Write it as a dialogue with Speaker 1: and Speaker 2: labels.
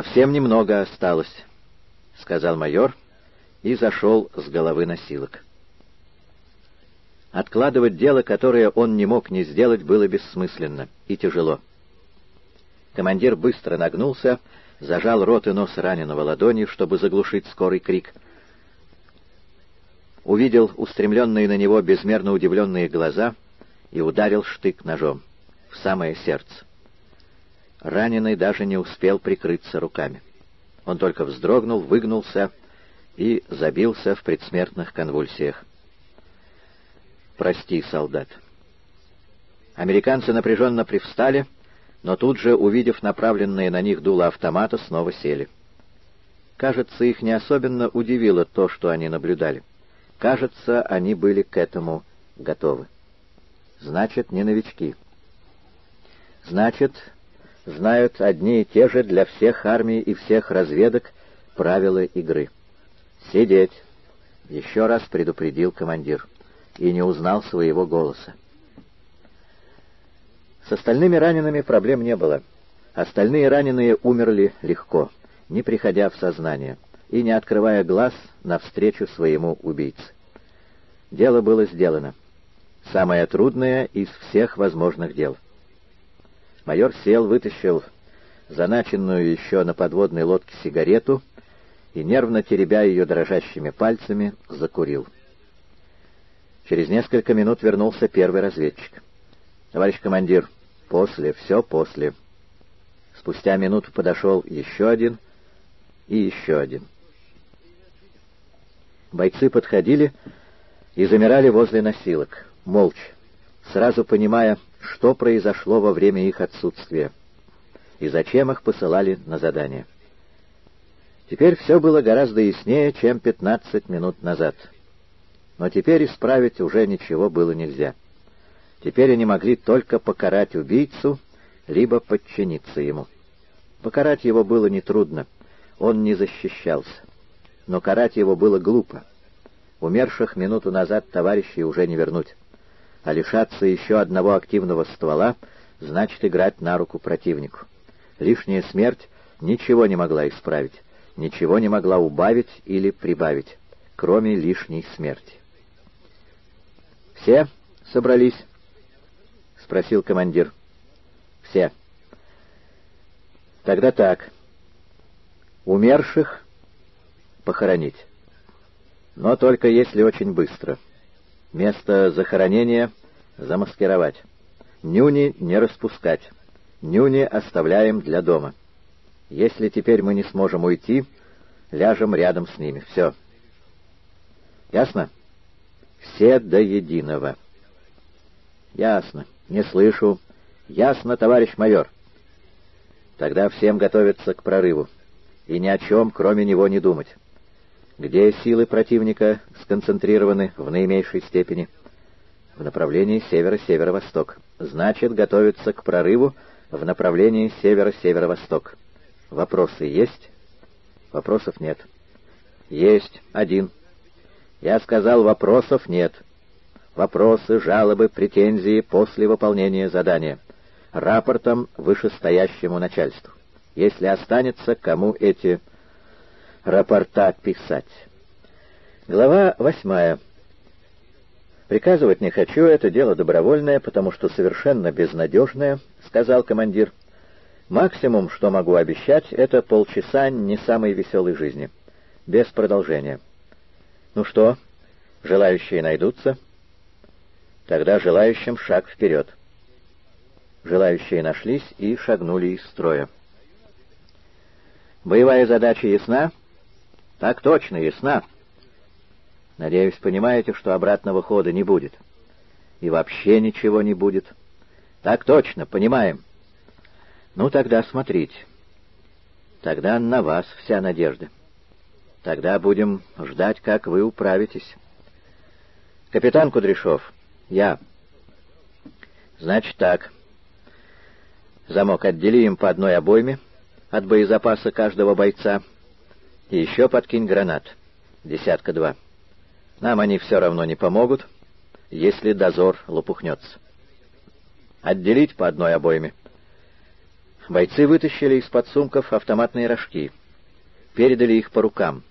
Speaker 1: «Совсем немного осталось», — сказал майор и зашел с головы носилок. Откладывать дело, которое он не мог не сделать, было бессмысленно и тяжело. Командир быстро нагнулся, зажал рот и нос раненого ладонью, чтобы заглушить скорый крик. Увидел устремленные на него безмерно удивленные глаза и ударил штык ножом в самое сердце. Раненый даже не успел прикрыться руками. Он только вздрогнул, выгнулся и забился в предсмертных конвульсиях. «Прости, солдат». Американцы напряженно привстали, но тут же, увидев направленные на них дуло автомата, снова сели. Кажется, их не особенно удивило то, что они наблюдали. Кажется, они были к этому готовы. Значит, не новички. Значит, знают одни и те же для всех армий и всех разведок правила игры. «Сидеть!» — еще раз предупредил командир, и не узнал своего голоса. С остальными ранеными проблем не было. Остальные раненые умерли легко, не приходя в сознание и не открывая глаз навстречу своему убийце. Дело было сделано. Самое трудное из всех возможных дел. Майор сел, вытащил заначенную еще на подводной лодке сигарету и, нервно теребя ее дрожащими пальцами, закурил. Через несколько минут вернулся первый разведчик. «Товарищ командир, после, все после». Спустя минуту подошел еще один и еще один. Бойцы подходили и замирали возле носилок, молча, сразу понимая, что произошло во время их отсутствия и зачем их посылали на задание. Теперь все было гораздо яснее, чем 15 минут назад. Но теперь исправить уже ничего было нельзя. Теперь они могли только покарать убийцу, либо подчиниться ему. Покарать его было нетрудно, он не защищался. Но карать его было глупо. Умерших минуту назад товарищей уже не вернуть. А лишаться еще одного активного ствола значит играть на руку противнику. Лишняя смерть ничего не могла исправить, ничего не могла убавить или прибавить, кроме лишней смерти. «Все собрались?» — спросил командир. «Все». «Тогда так. Умерших похоронить. Но только если очень быстро. Место захоронения замаскировать. Нюни не распускать. Нюни оставляем для дома. Если теперь мы не сможем уйти, ляжем рядом с ними. Все. Ясно? Все до единого». «Ясно. Не слышу. Ясно, товарищ майор». «Тогда всем готовиться к прорыву. И ни о чем, кроме него, не думать. Где силы противника сконцентрированы в наименьшей степени?» «В направлении северо-северо-восток. Значит, готовиться к прорыву в направлении северо-северо-восток. Вопросы есть?» «Вопросов нет». «Есть. Один». «Я сказал, вопросов нет. Вопросы, жалобы, претензии после выполнения задания. Рапортом вышестоящему начальству. Если останется, кому эти рапорта писать». Глава 8. «Приказывать не хочу, это дело добровольное, потому что совершенно безнадежное», — сказал командир. «Максимум, что могу обещать, это полчаса не самой веселой жизни. Без продолжения. Ну что, желающие найдутся?» «Тогда желающим шаг вперед». Желающие нашлись и шагнули из строя. «Боевая задача ясна?» «Так точно, ясна». «Надеюсь, понимаете, что обратного хода не будет?» «И вообще ничего не будет». «Так точно, понимаем». «Ну, тогда смотрите. Тогда на вас вся надежда. Тогда будем ждать, как вы управитесь». «Капитан Кудряшов». «Я». «Значит так. Замок отдели им по одной обойме от боезапаса каждого бойца и еще подкинь гранат. 2 Нам они все равно не помогут, если дозор лопухнется. Отделить по одной обойме. Бойцы вытащили из-под сумков автоматные рожки, передали их по рукам.